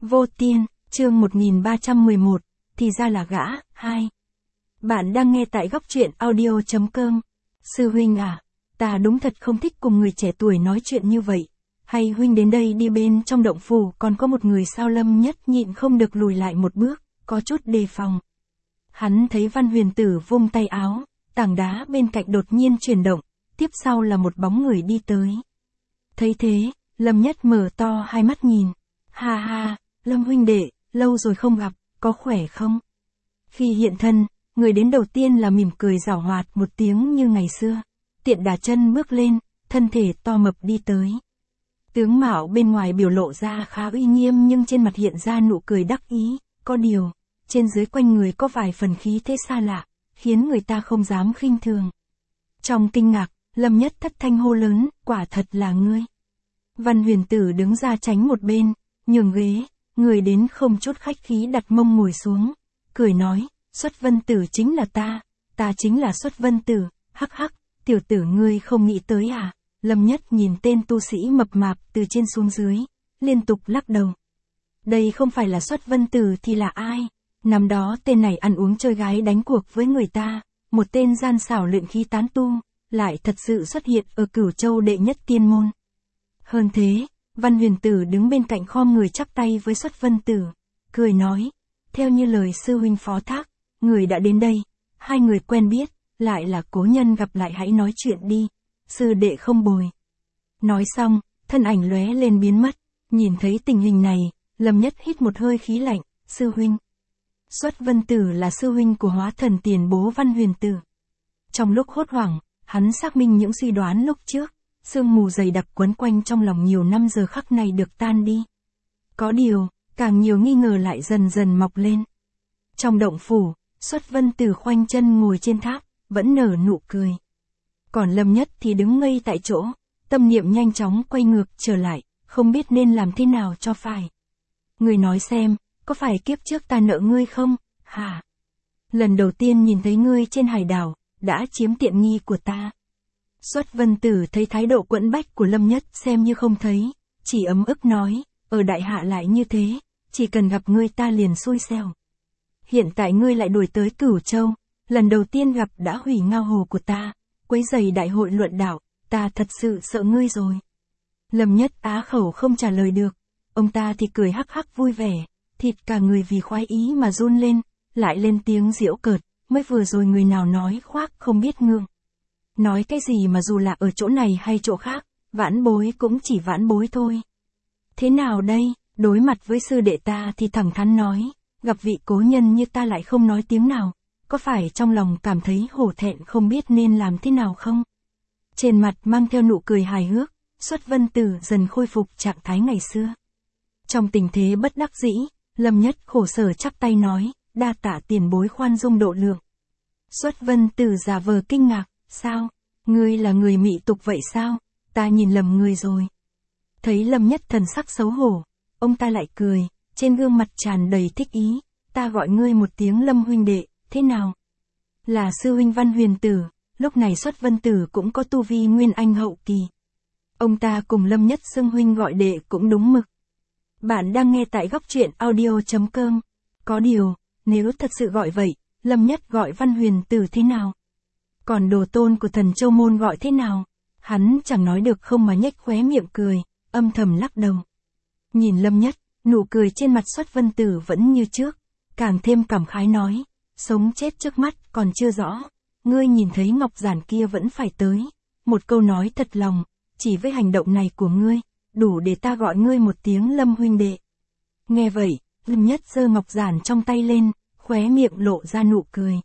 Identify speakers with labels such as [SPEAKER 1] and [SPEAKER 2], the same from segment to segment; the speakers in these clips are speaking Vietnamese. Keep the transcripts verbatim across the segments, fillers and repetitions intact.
[SPEAKER 1] Vô Tiên, chương một nghìn ba trăm mười một, thì ra là gã, hai. Bạn đang nghe tại góc truyện audio chấm com. Sư huynh à, ta đúng thật không thích cùng người trẻ tuổi nói chuyện như vậy. Hay huynh đến đây đi bên trong động phủ còn có một người sao Lâm Nhất nhịn không được lùi lại một bước, có chút đề phòng. Hắn thấy Văn Huyền Tử vung tay áo, tảng đá bên cạnh đột nhiên chuyển động, tiếp sau là một bóng người đi tới. Thấy thế, Lâm Nhất mở to hai mắt nhìn. Ha ha, Lâm huynh đệ, lâu rồi không gặp, có khỏe không? Khi hiện thân, người đến đầu tiên là mỉm cười giảo hoạt một tiếng như ngày xưa. Tiện đà chân bước lên, thân thể to mập đi tới. Tướng mạo bên ngoài biểu lộ ra khá uy nghiêm nhưng trên mặt hiện ra nụ cười đắc ý, có điều, trên dưới quanh người có vài phần khí thế xa lạ, khiến người ta không dám khinh thường. Trong kinh ngạc, Lâm Nhất thất thanh hô lớn, quả thật là ngươi. Văn Huyền Tử đứng ra tránh một bên, nhường ghế, người đến không chút khách khí đặt mông ngồi xuống, cười nói, Xuất Vân Tử chính là ta, ta chính là Xuất Vân Tử, hắc hắc, tiểu tử ngươi không nghĩ tới à? Lâm Nhất nhìn tên tu sĩ mập mạp từ trên xuống dưới, liên tục lắc đầu. Đây không phải là Xuất Vân Tử thì là ai? Năm đó tên này ăn uống chơi gái đánh cuộc với người ta, một tên gian xảo luyện khí tán tu, lại thật sự xuất hiện ở Cửu Châu đệ nhất tiên môn. Hơn thế, Văn Huyền Tử đứng bên cạnh khom người chắp tay với Xuất Vân Tử, cười nói, theo như lời sư huynh phó thác, người đã đến đây, hai người quen biết, lại là cố nhân gặp lại hãy nói chuyện đi, sư đệ không bồi. Nói xong, thân ảnh lóe lên biến mất, nhìn thấy tình hình này, Lâm Nhất hít một hơi khí lạnh, sư huynh. Xuất Vân Tử là sư huynh của Hóa Thần tiền bố Văn Huyền Tử. Trong lúc hốt hoảng, hắn xác minh những suy đoán lúc trước, sương mù dày đặc quấn quanh trong lòng nhiều năm giờ khắc này được tan đi. Có điều, càng nhiều nghi ngờ lại dần dần mọc lên. Trong động phủ, Xuất Vân Tử khoanh chân ngồi trên tháp, vẫn nở nụ cười. Còn Lâm Nhất thì đứng ngây tại chỗ, tâm niệm nhanh chóng quay ngược trở lại, không biết nên làm thế nào cho phải. Người nói xem, có phải kiếp trước ta nợ ngươi không, hả? Lần đầu tiên nhìn thấy ngươi trên hải đảo, đã chiếm tiện nghi của ta. Xuất Vân Tử thấy thái độ quẫn bách của Lâm Nhất xem như không thấy, chỉ ấm ức nói, ở đại hạ lại như thế, chỉ cần gặp ngươi ta liền xui xẻo. Hiện tại ngươi lại đuổi tới Cửu Châu, lần đầu tiên gặp đã hủy ngao hồ của ta, quấy rầy đại hội luận đạo, ta thật sự sợ ngươi rồi. Lâm Nhất á khẩu không trả lời được, ông ta thì cười hắc hắc vui vẻ, thịt cả người vì khoái ý mà run lên, lại lên tiếng giễu cợt, mới vừa rồi người nào nói khoác không biết ngượng. Nói cái gì mà dù là ở chỗ này hay chỗ khác, vãn bối cũng chỉ vãn bối thôi. Thế nào đây, đối mặt với sư đệ ta thì thẳng thắn nói, gặp vị cố nhân như ta lại không nói tiếng nào, có phải trong lòng cảm thấy hổ thẹn không biết nên làm thế nào không? Trên mặt mang theo nụ cười hài hước, Xuất Vân Tử dần khôi phục trạng thái ngày xưa. Trong tình thế bất đắc dĩ, Lâm Nhất khổ sở chắp tay nói, đa tạ tiền bối khoan dung độ lượng. Xuất Vân Tử giả vờ kinh ngạc, sao? Ngươi là người mị tục vậy sao? Ta nhìn lầm người rồi. Thấy Lâm Nhất thần sắc xấu hổ, ông ta lại cười, trên gương mặt tràn đầy thích ý, ta gọi ngươi một tiếng Lâm huynh đệ, thế nào? Là sư huynh Văn Huyền Tử, lúc này Xuất Vân Tử cũng có tu vi nguyên anh hậu kỳ. Ông ta cùng Lâm Nhất xưng huynh gọi đệ cũng đúng mực. Bạn đang nghe tại góc truyện audio chấm com. Có điều, nếu thật sự gọi vậy, Lâm Nhất gọi Văn Huyền Tử thế nào? Còn đồ tôn của Thần Châu Môn gọi thế nào? Hắn chẳng nói được không mà nhếch khóe miệng cười, âm thầm lắc đầu. Nhìn Lâm Nhất, nụ cười trên mặt Xuất Vân Tử vẫn như trước, càng thêm cảm khái nói, sống chết trước mắt còn chưa rõ, ngươi nhìn thấy ngọc giản kia vẫn phải tới. Một câu nói thật lòng, chỉ với hành động này của ngươi, đủ để ta gọi ngươi một tiếng Lâm huynh đệ. Nghe vậy, Lâm Nhất giơ ngọc giản trong tay lên, khóe miệng lộ ra nụ cười.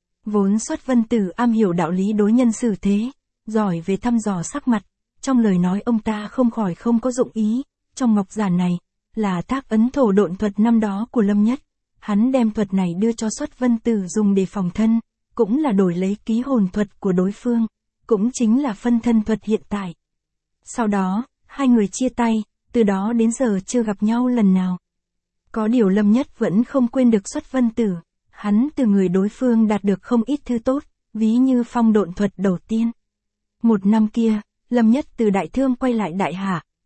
[SPEAKER 1] Vốn Xuất Vân Tử am hiểu đạo lý đối nhân xử thế, giỏi về thăm dò sắc mặt, trong lời nói ông ta không khỏi không có dụng ý, trong ngọc giản này, là thác ấn thổ độn thuật năm đó của Lâm Nhất, hắn đem thuật này đưa cho Xuất Vân Tử dùng để phòng thân, cũng là đổi lấy ký hồn thuật của đối phương, cũng chính là phân thân thuật hiện tại. Sau đó, hai người chia tay, từ đó đến giờ chưa gặp nhau lần nào. Có điều Lâm Nhất vẫn không quên được Xuất Vân Tử, hắn từ người đối phương đạt được không ít thứ tốt, ví như phong độn thuật đầu tiên. Một năm kia, Lâm Nhất từ Đại Thương quay lại Đại Hạ,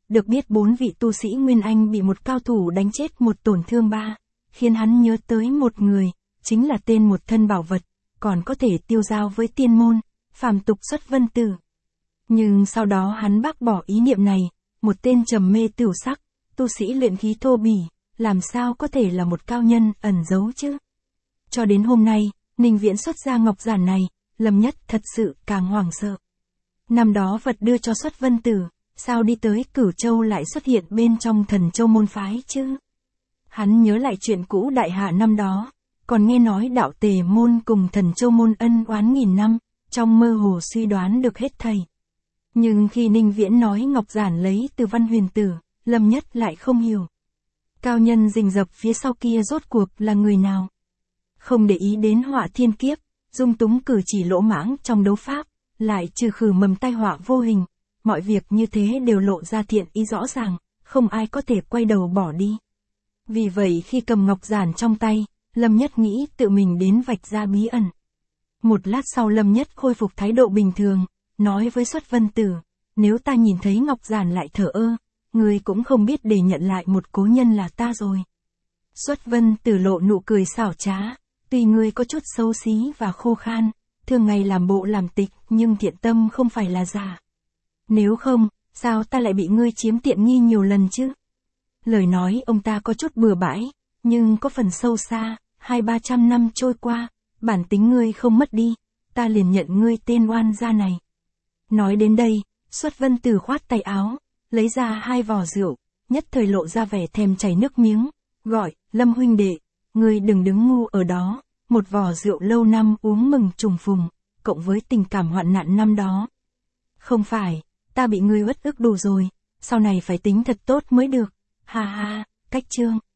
[SPEAKER 1] được biết bốn vị tu sĩ Nguyên Anh bị một cao thủ đánh chết một tổn thương ba, khiến hắn nhớ tới một người, chính là tên một thân bảo vật, còn có thể tiêu giao với tiên môn, phàm tục xuất vân tử. Nhưng sau đó hắn bác bỏ ý niệm này, một tên trầm mê tửu sắc, tu sĩ luyện khí thô bỉ, làm sao có thể là một cao nhân ẩn giấu chứ? Cho đến hôm nay, Ninh Viễn xuất ra ngọc giản này, Lâm Nhất thật sự càng hoảng sợ. Năm đó vật đưa cho xuất vân tử, sao đi tới Cửu Châu lại xuất hiện bên trong Thần Châu môn phái chứ? Hắn nhớ lại chuyện cũ đại hạ năm đó, còn nghe nói đạo Tề môn cùng Thần Châu môn ân oán nghìn năm, trong mơ hồ suy đoán được hết thầy. Nhưng khi Ninh Viễn nói ngọc giản lấy từ Văn Huyền Tử, Lâm Nhất lại không hiểu. Cao nhân rình rập phía sau kia rốt cuộc là người nào? Không để ý đến họa thiên kiếp, dung túng cử chỉ lỗ mãng trong đấu pháp, lại trừ khử mầm tai họa vô hình, mọi việc như thế đều lộ ra thiện ý rõ ràng, không ai có thể quay đầu bỏ đi. Vì vậy khi cầm ngọc giản trong tay, Lâm Nhất nghĩ tự mình đến vạch ra bí ẩn. Một lát sau Lâm Nhất khôi phục thái độ bình thường, nói với Xuất Vân Tử, nếu ta nhìn thấy ngọc giản lại thở ơ, ngươi cũng không biết để nhận lại một cố nhân là ta rồi. Xuất Vân Tử lộ nụ cười xảo trá, tuy ngươi có chút xấu xí và khô khan, thường ngày làm bộ làm tịch nhưng thiện tâm không phải là giả. Nếu không, sao ta lại bị ngươi chiếm tiện nghi nhiều lần chứ? Lời nói ông ta có chút bừa bãi, nhưng có phần sâu xa, hai ba trăm năm trôi qua, bản tính ngươi không mất đi, ta liền nhận ngươi tên oan gia này. Nói đến đây, Xuất Vân Tử khoát tay áo, lấy ra hai vò rượu, nhất thời lộ ra vẻ thèm chảy nước miếng, gọi, Lâm huynh đệ, ngươi đừng đứng ngu ở đó, một vò rượu lâu năm uống mừng trùng phùng, cộng với tình cảm hoạn nạn năm đó. Không phải, ta bị ngươi uất ức đủ rồi, sau này phải tính thật tốt mới được, ha ha, cách chương.